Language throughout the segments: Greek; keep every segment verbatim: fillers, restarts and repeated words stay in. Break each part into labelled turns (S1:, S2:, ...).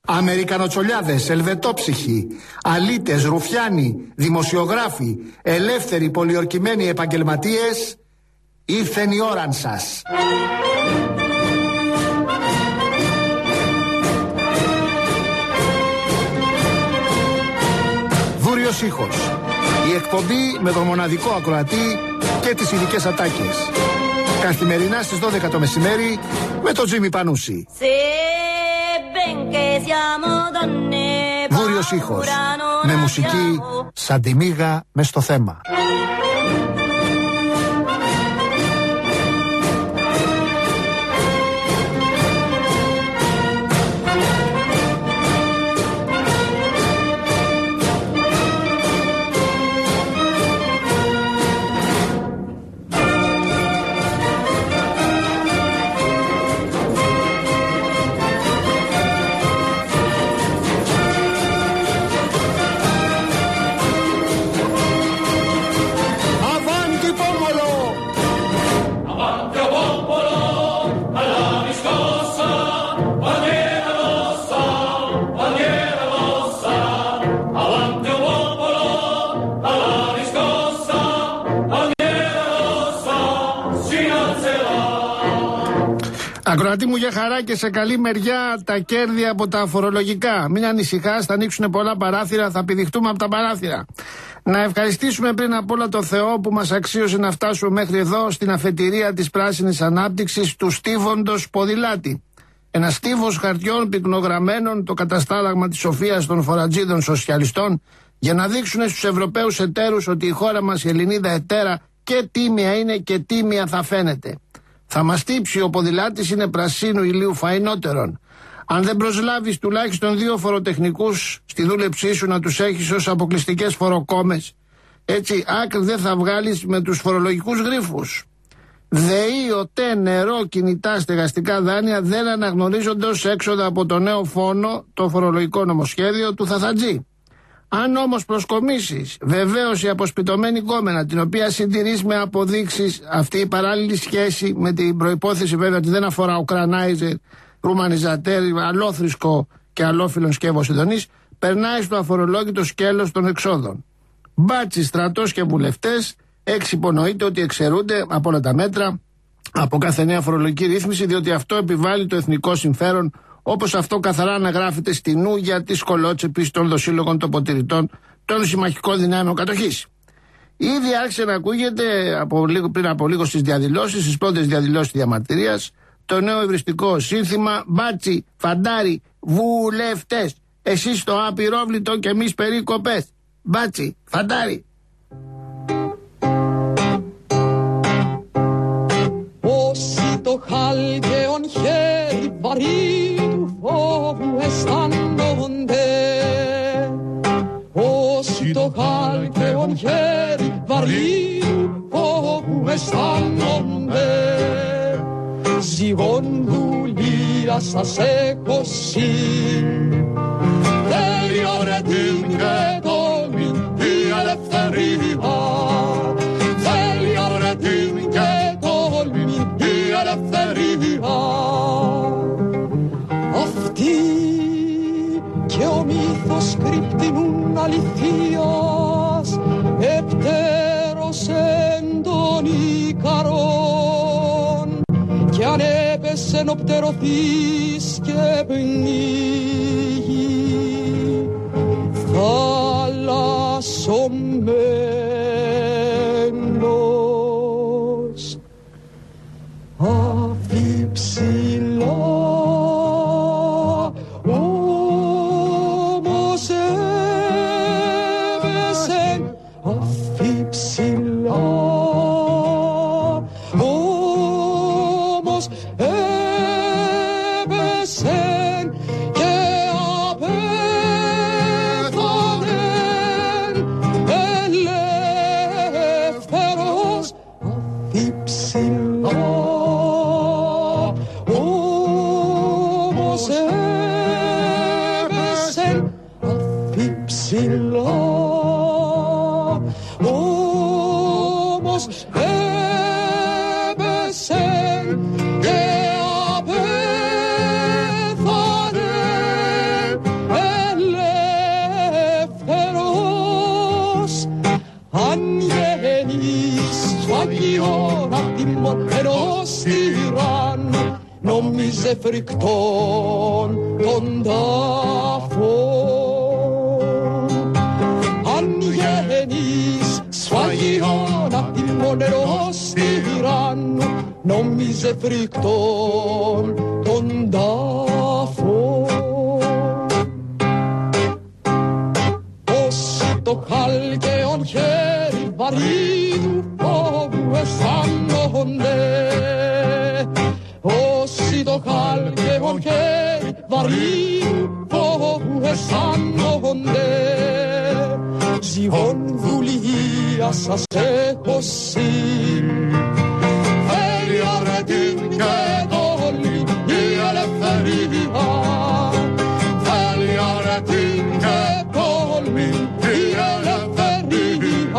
S1: Αμερικανοτσολιάδες, ελβετόψυχοι, αλήτες, ρουφιάνοι, δημοσιογράφοι, ελεύθεροι πολιορκημένοι επαγγελματίες, ήρθεν η ώραν σας. Βούριος ήχος. Η εκπομπή με τον μοναδικό ακροατή και τις ειδικές ατάκες. Καθημερινά στις δώδεκα το μεσημέρι με τον Τζίμι Πανούση. Βούριος ήχος. Με μουσική σαν τη μύγα μες στο θέμα. Ακροατή μου, για χαρά και σε καλή μεριά τα κέρδη από τα φορολογικά. Μην ανησυχάς, θα ανοίξουν πολλά παράθυρα, θα πηδηχτούμε από τα παράθυρα. Να ευχαριστήσουμε πριν απ' όλα το Θεό που μας αξίωσε να φτάσουμε μέχρι εδώ, στην αφετηρία της πράσινης ανάπτυξης του στίβοντος ποδηλάτη. Ένα στίβος χαρτιών πυκνογραμμένων, το καταστάλαγμα της σοφίας των φορατζίδων σοσιαλιστών, για να δείξουν στους Ευρωπαίους εταίρους ότι η χώρα μας, η Ελληνίδα εταίρα, και τίμια είναι και τίμια θα φαίνεται. Θα μας τύψει, ο ποδηλάτης είναι πρασίνου ηλίου φαϊνότερον. Αν δεν προσλάβεις τουλάχιστον δύο φοροτεχνικούς στη δούλεψή σου, να τους έχεις ως αποκλειστικές φοροκόμες, έτσι άκρη δεν θα βγάλεις με τους φορολογικούς γρίφους. ΔΕΗ, ΟΤΕ, νερό, κινητά, στεγαστικά δάνεια δεν αναγνωρίζονται ως έξοδα από το νέο φόνο, το φορολογικό νομοσχέδιο του Θαθατζή. Αν όμως προσκομίσεις βεβαίως η αποσπιτωμένη γκόμενα, την οποία συντηρείς με αποδείξεις, αυτή η παράλληλη σχέση με την προϋπόθεση βέβαια ότι δεν αφορά Ουκρανάιζερ, Ρουμανιζατέρ, αλόθρησκο και αλόφιλον σκεύο Ιδονής, περνάει στο αφορολόγητο σκέλος των εξόδων. Μπάτσι, στρατός και βουλευτές, έξι υπονοείται ότι εξαιρούνται από όλα τα μέτρα, από κάθε νέα φορολογική ρύθμιση, διότι αυτό επιβάλλει το εθνικό συμφέρον, όπως αυτό καθαρά αναγράφεται στη νούγια της κολότσεπης των δοσύλλογων τοποτηρητών των συμμαχικών δυνάμεων κατοχής. Ήδη άρχισε να ακούγεται από λίγο, πριν από λίγο στις διαδηλώσεις, στις πρώτες διαδηλώσεις διαμαρτυρίας, το νέο ευριστικό σύνθημα «Μπάτσι, φαντάρι, βουλευτές, εσείς το απειρόβλητο και εμείς περίκοπες». Μπάτσι, φαντάρι.
S2: Όσοι το χάλκαιον χέρι βαρύ του φόβου αισθάνονται, όσοι το χάλκαιον χέρι βαρύ του φόβου αισθάνονται, ζυγόν δουλεία σας έχω συ, τέλειο ρε την και τόλμη η ελευθερία, τέλειο ρε την και τόλμη η ελευθερία. Αυτή και ο μύθος κρυπτινούν αληθείας, επτέρος εν τον Ικαρόν, κι αν έπεσεν ο πτερωθείς και πνίγει θαλασσωμένος αφιψηλά. Όμως έβεσεν αφιψηλά, όμως έβεσεν και απέθανεν ελεύθερος αφιψηλά, όμως έβεσεν αφιψηλά, όμως έβεσεν και απέθανεν νόμιζε φρικτόν τον τάφον. Αν γεννείς σφαγιόν απ' τη μονερός τυράννου, νόμιζε φρικτόν τον τάφον. Ως το χάλκεον χέρι βαρύ του φόβου αισθάνονται, όσοι το χάλκεον χέρι βαρύ του φόβου αισθάνονται, ζυγόν δουλεία σας έχω συ. Φέρει αρετήν και τόλμη η ελευθερία, φέρει αρετήν και τόλμη η ελευθερία.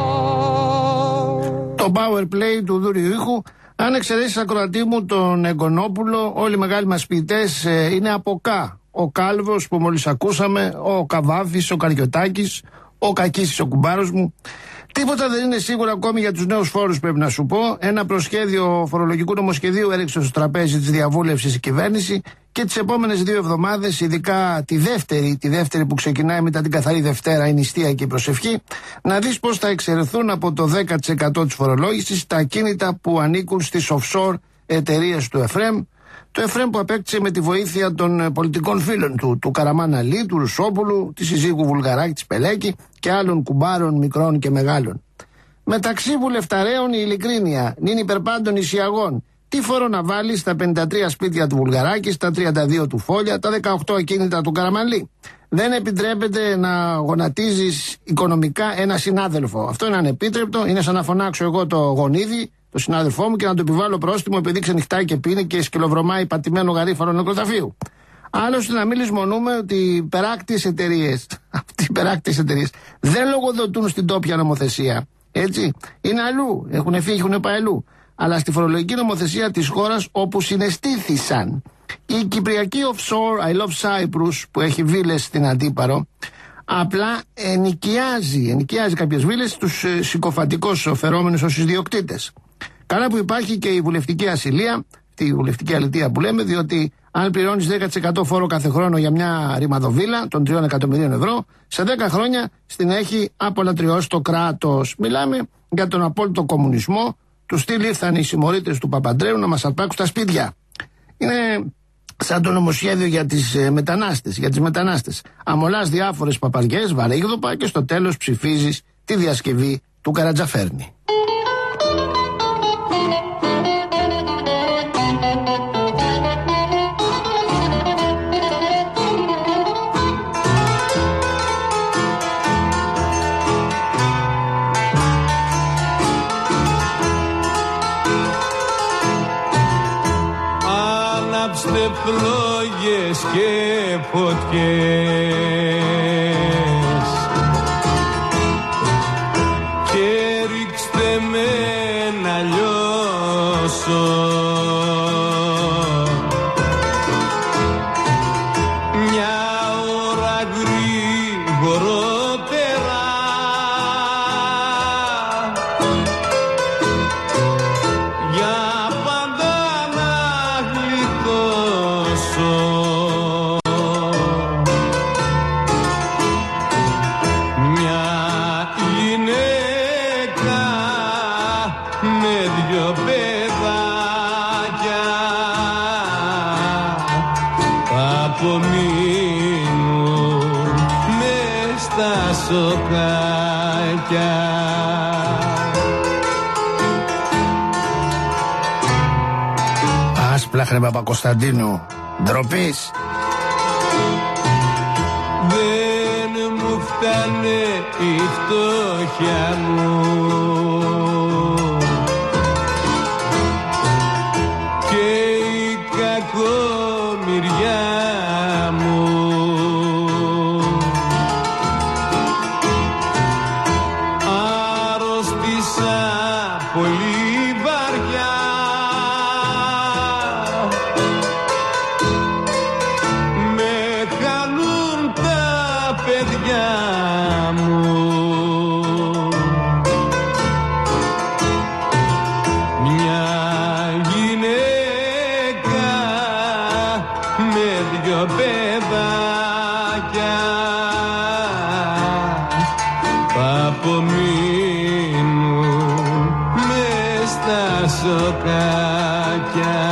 S1: Το power play του Δούριου Ήχου. Αν εξαιρέσεις ακροατή μου τον Εγκονόπουλο, όλοι οι μεγάλοι μας ποιητές ε, είναι από κα. Ο Κάλβος που μόλις ακούσαμε, ο Καβάφης, ο Καριωτάκης, ο Κακίσης ο κουμπάρος μου. Τίποτα δεν είναι σίγουρο ακόμη για τους νέους φόρους, πρέπει να σου πω. Ένα προσχέδιο φορολογικού νομοσχεδίου έριξε στο τραπέζι της διαβούλευσης η κυβέρνηση και τις επόμενες δύο εβδομάδες, ειδικά τη δεύτερη, τη δεύτερη που ξεκινάει μετά την καθαρή Δευτέρα, η νηστεία και η προσευχή, να δεις πώς θα εξαιρεθούν από το δέκα τοις εκατό της φορολόγησης τα ακίνητα που ανήκουν στις offshore εταιρείες του ΕΦΡΕΜ. Το ΕΦΡΕΜ που απέκτησε με τη βοήθεια των πολιτικών φίλων του, του Καραμάν Αλή, του Ρουσόπουλου, της συζύγου Βουλγαράκη, της Πελέκη και άλλων κουμπάρων μικρών και μεγάλων. Μεταξύ βουλευταρέων η ειλικρίνεια, νυν υπερπάντων ισιαγών. Τι φόρο να βάλει στα πενήντα τρία σπίτια του Βουλγαράκη, στα τριάντα δύο του Φόλια, τα δεκαοκτώ ακίνητα του Καραμανλή. Δεν επιτρέπεται να γονατίζεις οικονομικά ένα συνάδελφο. Αυτό είναι ανεπίτρεπτο. Είναι σαν να φωνάξω εγώ το γονίδι, το συνάδελφό μου, και να του επιβάλλω πρόστιμο επειδή ξενυχτάει και πίνει και σκυλοβρωμάει πατημένο γαρίφαλο νεκροταφείου. Άλλωστε, να μην λησμονούμε ότι οι περάκτιες εταιρείες, αυτοί οι περάκτιες εταιρείες, δεν λογοδοτούν στην τόπια νομοθεσία. Έτσι. Είναι αλλού. Έχουν φύγει, έχουν πάει αλλού. Αλλά στη φορολογική νομοθεσία της χώρας όπου συναισθήθησαν. Η Κυπριακή Offshore I Love Cyprus, που έχει βίλες στην Αντίπαρο, απλά ενοικιάζει, ενοικιάζει κάποιες βίλες στους ε, συκοφαντικώς φερόμενους ως ιδιοκτήτες. Καλά που υπάρχει και η βουλευτική ασυλία, τη βουλευτική αλητεία που λέμε, διότι αν πληρώνεις δέκα τοις εκατό φόρο κάθε χρόνο για μια ρημαδοβίλα των τριών εκατομμυρίων ευρώ, σε δέκα χρόνια στην έχει απολατριώσει το κράτος. Μιλάμε για τον απόλυτο κομμουνισμό, του στυλ ήρθαν οι συμμορίτες του Παπαντρέου να μας αρπάξουν τα σπίτια. Είναι σαν το νομοσχέδιο για τις ε, μετανάστες, για τις μετανάστες. Αμολάς διάφορες παπαριές, βαρύγδουπα και στο τέλος ψηφίζεις τη διασκευή του Καρατζαφέρνη.
S3: Ανάψτε φλόγες και φωτιές και ρίξτε με να λιώσω. Μια ώρα γρήγορότερα για πάντα να γλιτώσω. Μια γυναίκα με δυο παιδάκια θα απομείνουν μες στα σοκάκια.
S1: Άσπλαχνε Παπακοσταντίνου, ντροπής.
S3: Δεν μου φτάνε η φτώχεια μου και η κακομοιριά μου. Άρρωστησα πολύ βαριά, με χάνουν τα παιδιά μου. Μια γυναίκα παιδάκια θα απομείνουν μες στα σοκάκια.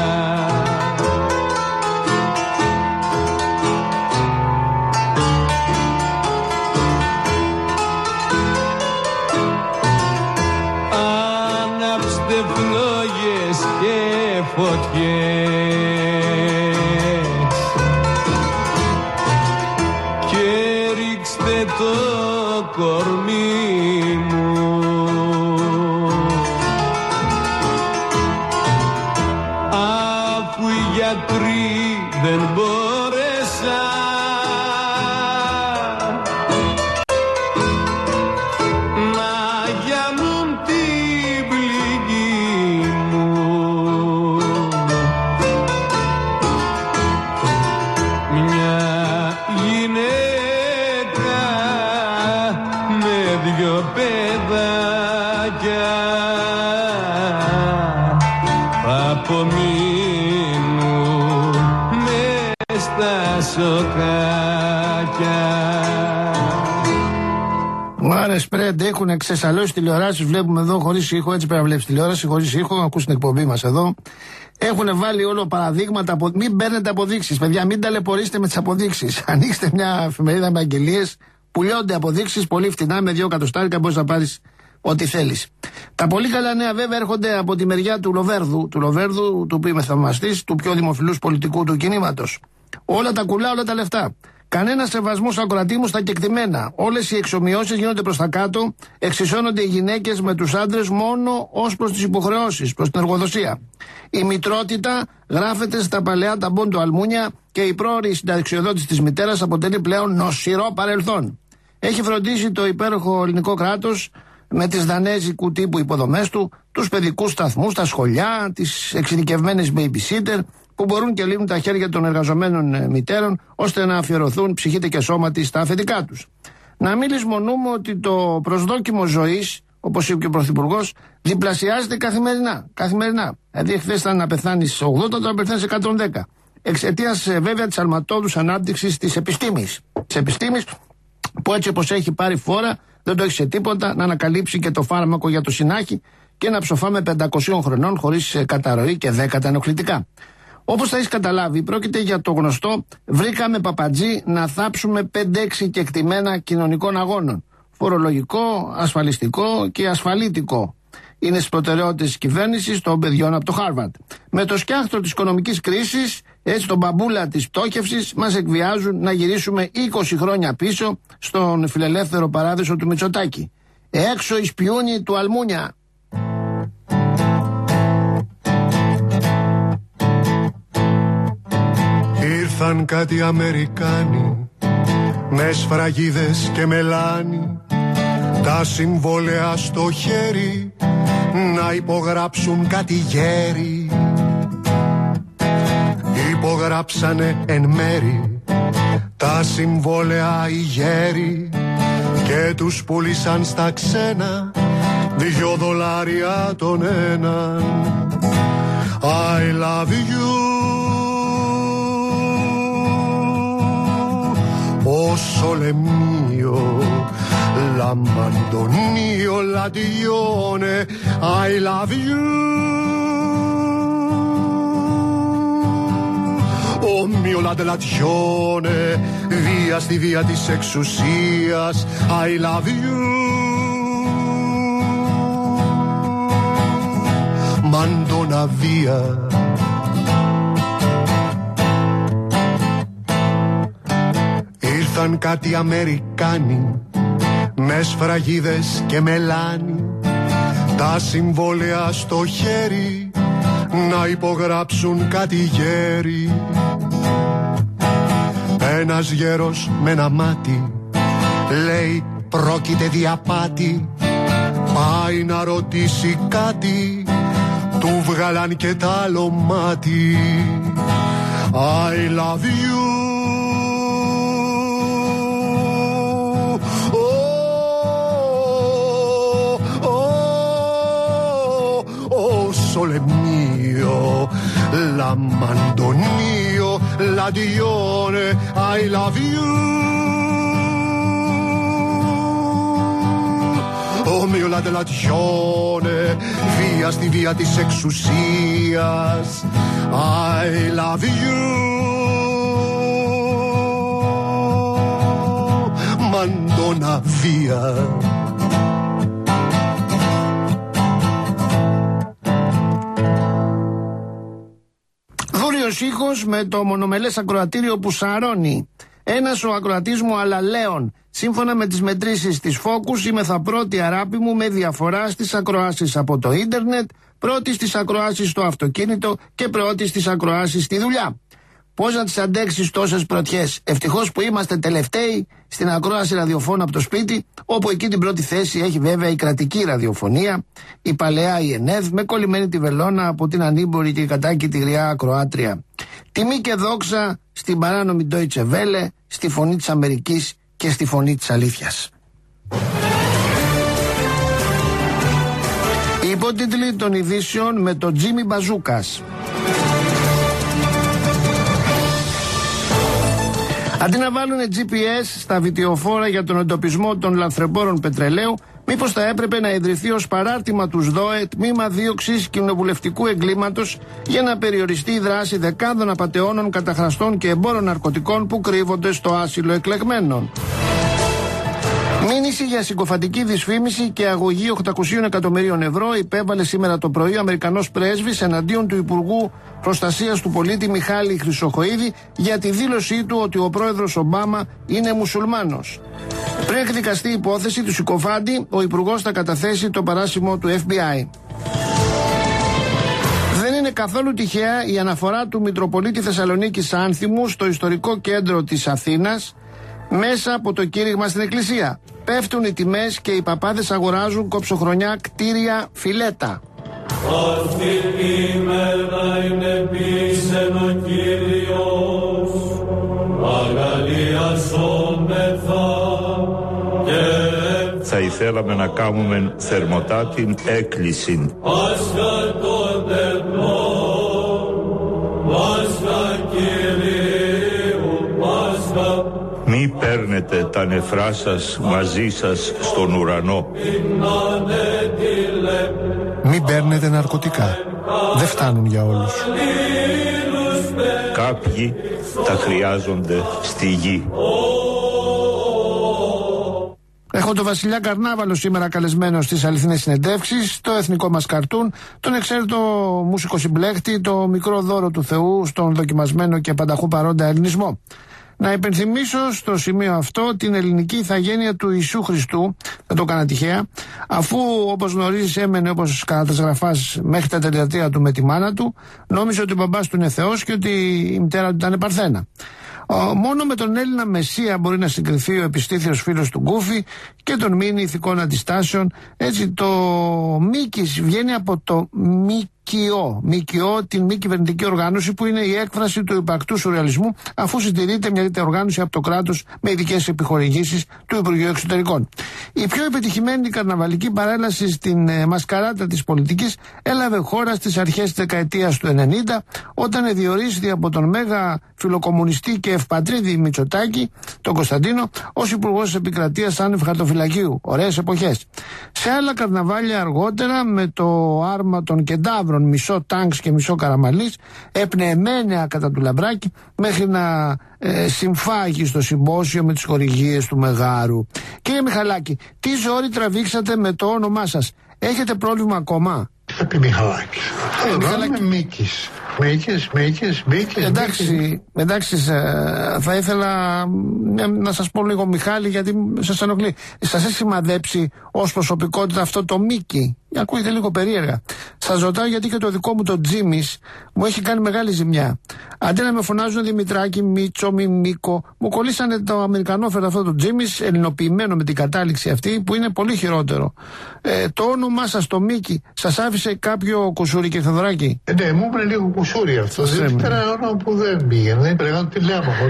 S3: Άναψτε φλόγες και φωτιές και ρίξτε το κορμί μου, αφού οι γιατροί δεν μπόρεσαν να γιανούν την πληγή μου. Μια γυναίκα με δυο παιδάκια θα απομείνουν μες στα σοκάκια.
S1: Μάρε σπρέντ, έχουν ξεσαλώσει τηλεοράσεις. Βλέπουμε εδώ χωρίς ήχο. Έτσι πρέπει να βλέπεις τηλεόραση χωρίς ήχο. Ακούς την εκπομπή μας εδώ. Έχουν βάλει όλο παραδείγματα. Από... Μην παίρνετε αποδείξεις, παιδιά. Μην ταλαιπωρήσετε με τις αποδείξεις. Ανοίξτε μια εφημερίδα με αγγελίες. Πουλιώνται αποδείξεις πολύ φτηνά. Με δύο εκατοστάρικα μπορείς να πάρεις ό,τι θέλεις. Τα πολύ καλά νέα βέβαια έρχονται από τη μεριά του Λοβέρδου. Του Λοβέρδου, του οποίου είμαι θαυμαστής, του πιο δημοφιλούς πολιτικού του κινήματος. Όλα τα κουλά, όλα τα λεφτά. Κανένα σεβασμό ακροατήμου στα κεκτημένα. Όλες οι εξομοιώσεις γίνονται προς τα κάτω. Εξισώνονται οι γυναίκες με τους άντρες μόνο ως προς τις υποχρεώσεις, προς την εργοδοσία. Η μητρότητα γράφεται στα παλαιά ταμπών αλμούνια και η πρόωρη συνταξιοδότηση της μητέρας αποτελεί πλέον νοσηρό παρελθόν. Έχει φροντίσει το υπέροχο ελληνικό κράτος με τις δανέζικου τύπου υποδομές του, τους παιδικούς σταθμούς, τα σχολιά, τις εξειδικευμένες babysitter που μπορούν και λύνουν τα χέρια των εργαζομένων μητέρων ώστε να αφιερωθούν ψυχήτε και σώματι στα αφεντικά τους. Να μην λησμονούμε ότι το προσδόκιμο ζωής, όπως είπε και ο Πρωθυπουργός, διπλασιάζεται καθημερινά. καθημερινά. Δηλαδή, εχθές ήταν να πεθάνει στις ογδόντα, τώρα πεθάνει σε εκατόν δέκα. Εξαιτίας βέβαια της αλματώδους ανάπτυξης της επιστήμης. Της επιστήμης που έτσι όπως έχει πάρει φόρα, δεν το έχει σε τίποτα να ανακαλύψει και το φάρμακο για το συνάχη και να ψοφάμε πεντακόσιων χρονών χωρίς καταρροή και δέκατα ενοχλητικά. Όπως θα έχεις καταλάβει, πρόκειται για το γνωστό βρήκαμε παπατζή να θάψουμε πέντε έξι κεκτημένα κοινωνικών αγώνων. Φορολογικό, ασφαλιστικό και ασφαλίτικο. Είναι στις προτεραιότητες της κυβέρνησης των παιδιών από το Χάρβαρντ. Με το σκιάχτρο της οικονομικής κρίσης, έτσι τον μπαμπούλα της πτώχευσης, μας εκβιάζουν να γυρίσουμε είκοσι χρόνια πίσω στον φιλελεύθερο παράδεισο του Μητσοτάκη. Έξω οι σπιούνι του Αλμούνια.
S4: Ήρθαν κάτι Αμερικάνοι με σφραγίδες και μελάνι, τα συμβόλαια στο χέρι να υπογράψουν κάτι γέρι. Υπογράψανε εν μέρη τα συμβόλαια οι γέροι και τους πουλήσαν στα ξένα δυο δολάρια τον έναν. I love you. O sole mio, la mandonio, la dione, I love you. O mio ladelagione, via στη βία της εξουσίας, I love you. Mandona via. Ήρθαν κάτι Αμερικάνοι με σφραγίδες και μελάνι, τα συμβόλαια στο χέρι να υπογράψουν κάτι γέρι. Ένας γέρος με ένα μάτι λέει πρόκειται διαπάτη, πάει να ρωτήσει κάτι, του βγάλαν και τ' άλλο μάτι. I love you. Sole mio, la mandonio, la dione, I love you. Όμοιο λατελατιώνε βία στη βία της εξουσίας. I love you. Μαντώνα βία.
S1: Δούριος ήχος με το μονομελές ακροατήριο που σαρώνει. Ένας ο ακροατής μου Αλαλέων. Σύμφωνα με τις μετρήσεις της Focus, είμαι θα πρώτη αράπη μου με διαφορά στις ακροάσεις από το ίντερνετ, πρώτη στις ακροάσεις στο αυτοκίνητο και πρώτη στις ακροάσεις στη δουλειά. Πώς να τις αντέξεις τόσες πρωτιές? Ευτυχώς που είμαστε τελευταίοι στην ακρόαση ραδιοφώνου από το σπίτι, όπου εκεί την πρώτη θέση έχει βέβαια η κρατική ραδιοφωνία, η παλαιά η ΕΝΕΔ, με κολλημένη τη βελόνα από την ανήμπορη και κατάκητη γριά ακροάτρια. Τιμή και δόξα στην παράνομη Deutsche Welle, στη φωνή της Αμερικής και στη φωνή της αλήθειας. Οι υπότιτλοι των ειδήσεων με τον Τζίμι Μπαζούκας. Αντί να βάλουν τζι πι ες στα βιτιοφόρα για τον εντοπισμό των λαθρεμπόρων πετρελαίου, μήπως θα έπρεπε να ιδρυθεί ως παράρτημα τους ΔΟΕ τμήμα δίωξης κοινοβουλευτικού εγκλήματος για να περιοριστεί η δράση δεκάδων απατεώνων, καταχραστών και εμπόρων ναρκωτικών που κρύβονται στο άσυλο εκλεγμένων. Μήνυση για συκοφαντική δυσφήμιση και αγωγή οκτακόσια εκατομμυρίων ευρώ υπέβαλε σήμερα το πρωί ο Αμερικανός πρέσβης εναντίον του Υπουργού Προστασίας του Πολίτη Μιχάλη Χρυσοχοΐδη για τη δήλωσή του ότι ο πρόεδρος Ομπάμα είναι μουσουλμάνος. Πριν εκδικαστεί η υπόθεση του συκοφάντη, ο Υπουργός θα καταθέσει το παράσημο του εφ μπι άι. Δεν είναι καθόλου τυχαία η αναφορά του Μητροπολίτη Θεσσαλονίκης Άνθιμου στο ιστορικό κέντρο της Αθήνας μέσα από το κήρυγμα στην εκκλησία. Πέφτουν οι τιμές και οι παπάδες αγοράζουν κοψοχρονιά κτίρια φιλέτα.
S3: Αυτή ημέρα είναι πίσεν ο Κύριος, αγαλιασόμεθα και
S5: θα ήθελαμε να κάνουμε θερμοτά την έκκληση.
S3: Πάσχα των τεχνών, Πάσχα Κυρίου, Πάσχα.
S5: Μη παίρνετε τα νεφρά σας μαζί σας στον ουρανό.
S4: Μην παίρνετε ναρκωτικά. Δεν φτάνουν για όλους.
S5: Κάποιοι τα χρειάζονται στη γη.
S1: Έχω τον Βασιλιά Καρνάβαλο σήμερα καλεσμένο στις αληθινές συνεντεύξεις, το εθνικό μας καρτούν, τον εξαίρετο μουσικό συμπλέκτη, το μικρό δώρο του Θεού στον δοκιμασμένο και πανταχού παρόντα ελληνισμό. Να υπενθυμίσω στο σημείο αυτό την ελληνική ηθαγένεια του Ιησού Χριστού, δεν το έκανα τυχαία, αφού όπως γνωρίζεις έμενε όπως κατά τας γραφάς μέχρι τα τελειατρία του με τη μάνα του, νόμιζε ότι ο μπαμπάς του είναι Θεός και ότι η μητέρα του ήταν Παρθένα. Μόνο με τον Έλληνα Μεσσία μπορεί να συγκριθεί ο επιστήθιος φίλος του Γκούφη και των μήνυ ηθικών αντιστάσεων. Έτσι το Μίκης βγαίνει από το Μίκη. ΜΚΟ, ΜΚΟ, την μη κυβερνητική οργάνωση που είναι η έκφραση του υπαρκτού σουρεαλισμού, αφού συντηρείται μια τέτοια οργάνωση από το κράτος με ειδικές επιχορηγήσεις του Υπουργείου Εξωτερικών. Η πιο επιτυχημένη καρναβαλική παρέλαση στην ε, μασκαράτα της πολιτικής έλαβε χώρα στις αρχές της δεκαετίας του ενενήντα, όταν διορίστηκε από τον μέγα φιλοκομμουνιστή και ευπατρίδη Μητσοτάκη, τον Κωνσταντίνο, ως υπουργός της επικρατείας άνευ χαρτοφυλακίου. Ωραίες εποχές. Σε άλλα καρναβάλια αργότερα, με το άρμα των κεντάβρων, μισό τάγκς και μισό καραμαλής, έπνεεμένεα κατά του Λαμπράκη, μέχρι να ε, συμφάγει στο συμπόσιο με τις χορηγίες του Μεγάρου. Κύριε Μιχαλάκη, τι ζόρι τραβήξατε με το όνομά σας? Έχετε πρόβλημα ακόμα?
S6: Τι θα πει Μιχαλάκη?
S1: Ε,
S6: Μιχαλάκη. Είμαι Μίκης. Μίκης, Μίκης, Μίκης.
S1: Εντάξει, εντάξει, θα ήθελα να σας πω λίγο Μιχάλη, γιατί σας ενοχλεί. Σας έχει σημαδέψει ως προσωπικότητα αυτό το Μίκη? Ακούγεται λίγο περίεργα. Σας ρωτάω γιατί και το δικό μου το Τζίμις μου έχει κάνει μεγάλη ζημιά. Αντί να με φωνάζουν Δημητράκη, Μίτσο, Μιμίκο, μου κολλήσανε το αμερικανόφερτο αυτό το Τζίμις, ελληνοποιημένο με την κατάληξη αυτή, που είναι πολύ χειρότερο. Ε, το όνομά σας το Μίκη σας άφησε κάποιο κουσούρι και Θεοδωράκη?
S6: Ε, ναι, μου έπαιρνε λίγο κουσούρι αυτό. Δεν ήταν ένα όνομα που δεν πήγαινε. Δεν πήγαινε τηλέμαχο.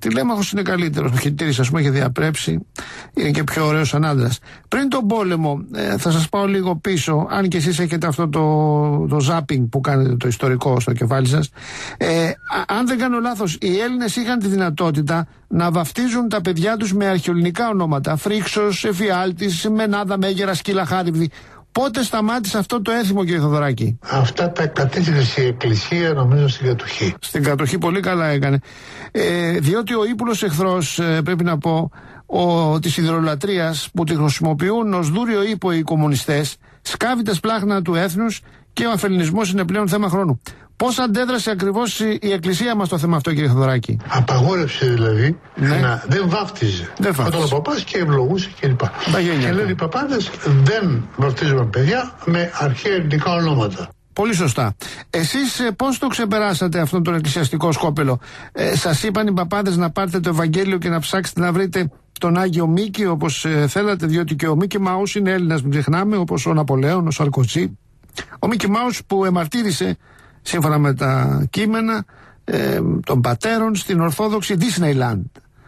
S1: τηλέμαχος είναι καλύτερος. Ο Χιτήρης, ας πούμε, έχει διαπρέψει, είναι και πιο ωραίος σαν άντρας. Πριν τον πόλεμο, ε, θα σας πάω λίγο πίσω, αν και εσείς έχετε αυτό το, το zapping που κάνετε το ιστορικό στο κεφάλι σας. Ε, αν δεν κάνω λάθος, οι Έλληνες είχαν τη δυνατότητα να βαφτίζουν τα παιδιά τους με αρχαιοελληνικά ονόματα. Φρίξος, Εφιάλτης, Μενάδα, Μέγερα, Σκύλα, Χάριβδη. Πότε σταμάτησε αυτό το έθιμο, κύριε Θοδωράκη?
S6: Αυτά τα κατέστρεψε η Εκκλησία, νομίζω, στην κατοχή.
S1: Στην κατοχή πολύ καλά έκανε. Ε, διότι ο ύπουλος εχθρός, ε, πρέπει να πω, ο, της ιδεολατρείας που τη χρησιμοποιούν ως δούριο ύπο οι κομμουνιστές, σκάβει τα σπλάχνα του έθνους και ο αφελινισμός είναι πλέον θέμα χρόνου. Πώς αντέδρασε ακριβώς η Εκκλησία μας στο θέμα αυτό, κύριε Θοδωράκη?
S6: Απαγόρευσε δηλαδή,
S1: ναι.
S6: να δεν βάφτιζε.
S1: Δεν βάφτιζε.
S6: Όταν ο παπάς και ευλογούσε κλπ. Και λένε οι παπάδες, δεν βαφτίζουμε παιδιά με αρχαία ελληνικά ονόματα.
S1: Πολύ σωστά. Εσείς ε, πώς το ξεπεράσατε αυτόν τον εκκλησιαστικό σκόπελο? Ε, σας είπαν οι παπάδες να πάρετε το Ευαγγέλιο και να ψάξετε να βρείτε τον Άγιο Μίκη όπως ε, θέλατε, διότι και ο Μίκη Μάους είναι Έλληνας, μην ξεχνάμε, όπως ο Ναπολέον, ο Σαρκοζή. Ο Μίκη Μάους που εμαρτύρησε, σύμφωνα με τα κείμενα ε, των πατέρων, στην Ορθόδοξη Disneyland,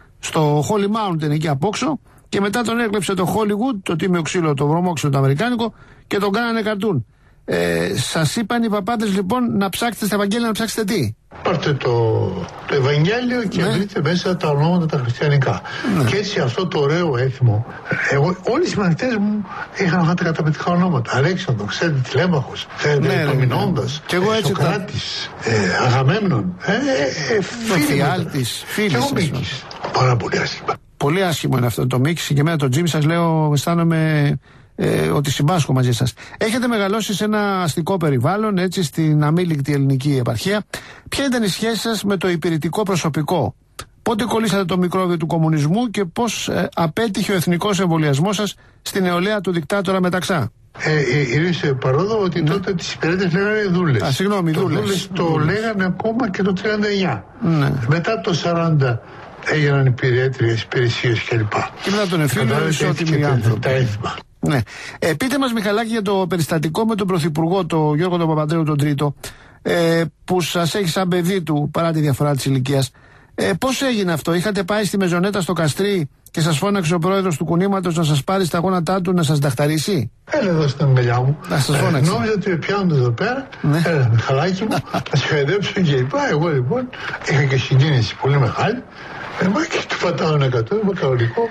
S1: στο Holy Mountain εκεί απόξω, και μετά τον έκλεψε το Hollywood, το τίμιο ξύλο, το βρωμόξυλο το αμερικάνικο, και τον κάνανε καρτούν. Ε, σας είπαν οι παπάδες λοιπόν να ψάξετε στα Ευαγγέλια, να ψάξετε τι?
S6: Πάρτε το, το Ευαγγέλιο και ναι. βρείτε μέσα τα ονόματα τα χριστιανικά. Ναι. Και έτσι αυτό το ωραίο έθιμο. Εγώ, όλοι οι συμμαθητές μου είχαν αυτά τα καταπληκτικά ονόματα. Αλέξανδρο, ξέρετε, Τηλέμαχος, ξέρετε, Επομεινώντας, ναι, Σοκράτης, τα... ε, Αγαμέμνων, ε, ε,
S1: Φιάλτης, Φίλης.
S6: Πάρα πολύ άσχημα.
S1: Πολύ άσχημο είναι αυτό το μίξ, και εμένα το Τζίμι σας λέω, αισθάνομαι ε, ότι συμπάσχω μαζί σας. Έχετε μεγαλώσει σε ένα αστικό περιβάλλον, έτσι, στην αμήλικτη ελληνική επαρχία. Ποια ήταν η σχέση σας με το υπηρετικό προσωπικό? Πότε κολλήσατε το μικρόβιο του κομμουνισμού και πώς ε, απέτυχε ο εθνικός εμβολιασμός σας στην νεολαία του δικτάτορα Μεταξά?
S6: Ε, ήρθε παρόδο ότι ναι. τότε τις υπηρέτες λέγανε δούλες.
S1: Α, συγγνώμη,
S6: το
S1: δούλες.
S6: δούλες το
S1: δούλες.
S6: λέγανε ακόμα και το τριάντα εννιά.
S1: Ναι.
S6: Μετά το σαράντα έγιναν υπηρέτριες, υπηρεσίες κλπ.
S1: Και μετά τον εφήλιο, ισότιμοι άνθρωποι.
S6: Τα έθιμα.
S1: Ναι. Ε, πείτε μας, Μιχαλάκη, για το περιστατικό με τον Πρωθυπουργό, τον Γιώργο τον Παπαντρέου τον Τρίτο, ε, που σας έχει σαν παιδί του, παρά τη διαφορά της ηλικίας. Ε, πώς έγινε αυτό? Είχατε πάει στη Μεζονέτα στο Καστρί και σας φώναξε ο πρόεδρος του κουνήματος να σας πάρει στα γόνατά του να σας δαχταρίσει?
S6: Έλα εδώ στην αγκαλιά μου.
S1: Να σας φώναξε.
S6: Ε, νόμιζα ότι με πιάνονται εδώ πέρα. Ναι. Έλα, Μιχαλάκη μου, να σε χαιρετέψω και λοιπά. Εγώ λοιπόν είχα και συγκίνηση πολύ μεγάλη. Ε, μα και του πατάω ένα εκατό, είμαι κανονικό.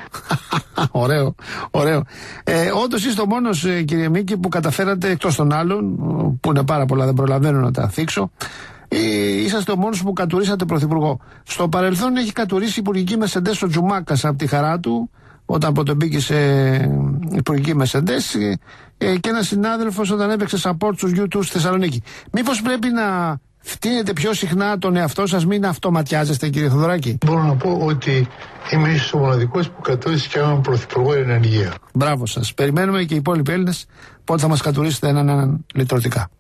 S1: Ωραίο, ωραίο. Ε, όντως είστε ο μόνος, ε, κύριε Μίκη, που καταφέρατε, εκτός των άλλων, που είναι πάρα πολλά, δεν προλαβαίνω να τα θίξω, ε, είσαστε ο μόνος που κατουρίσατε πρωθυπουργό. Στο παρελθόν έχει κατουρίσει υπουργική Μεσεντές ο Τζουμάκας από τη χαρά του, όταν ποτέ μπήκε σε υπουργική Μεσεντές, ε, ε, και ένας συνάδελφος όταν έπαιξε support στους γιου του στη Θεσσαλονίκη. Μήπως πρέπει να φτύνετε πιο συχνά τον εαυτό σας, μην αυτοματιάζεστε, κύριε Θοδωράκη?
S6: Μπορώ να πω ότι είμαι ίσως ο μοναδικός που κατούρισε και έναν πρωθυπουργό εν ενεργεία.
S1: Μπράβο σας. Περιμένουμε και οι υπόλοιποι Έλληνες πότε θα μας κατουρίσετε έναν έναν λιτρωτικά.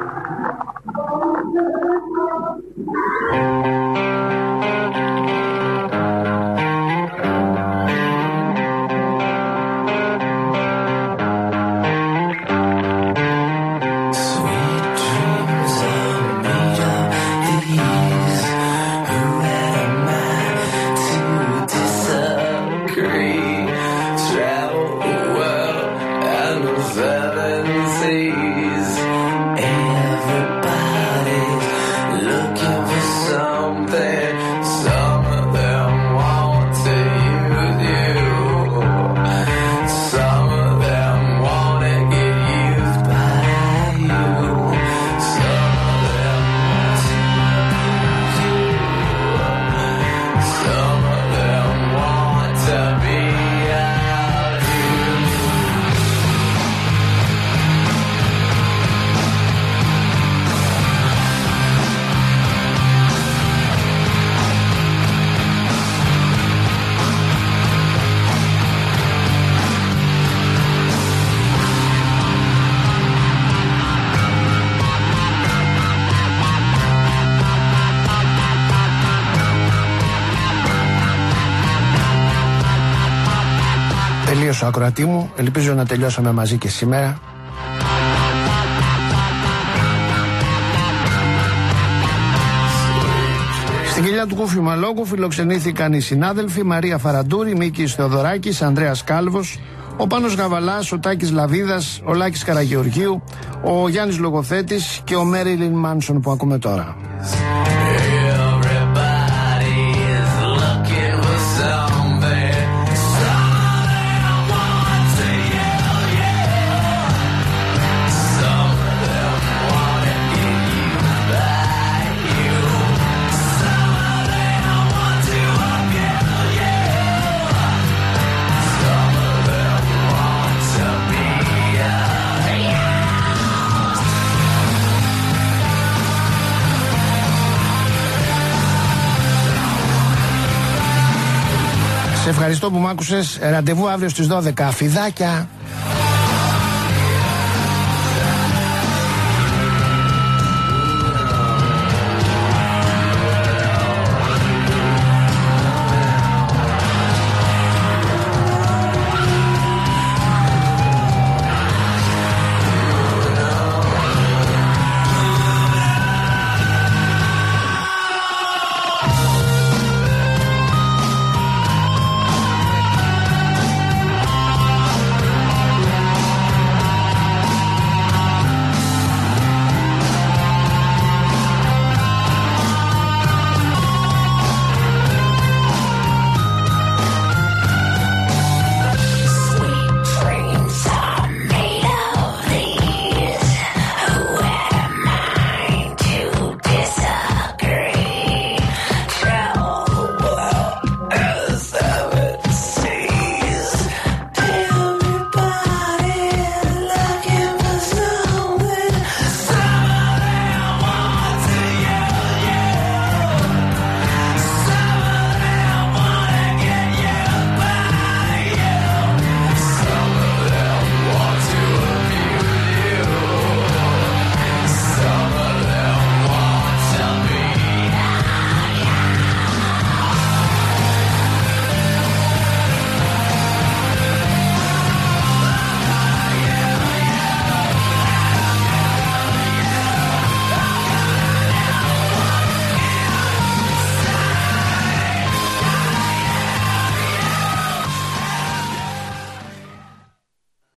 S1: Τελείωσε ο ακροατή μου, ελπίζω να τελειώσαμε μαζί και σήμερα. Στην παραλία του Κουφιμαλόγου φιλοξενήθηκαν οι συνάδελφοι Μαρία Φαραντούρη, Μίκης Θεοδωράκης, Ανδρέας Κάλβος, ο Πάνος Γαβαλάς, ο Τάκης Λαβίδας, ο Λάκης Καραγεωργίου, ο Γιάννης Λογοθέτης και ο Μέριλιν Μάνσον που ακούμε τώρα. Σε ευχαριστώ που μ' άκουσες. Ραντεβού αύριο στις δώδεκα. Φιδάκια.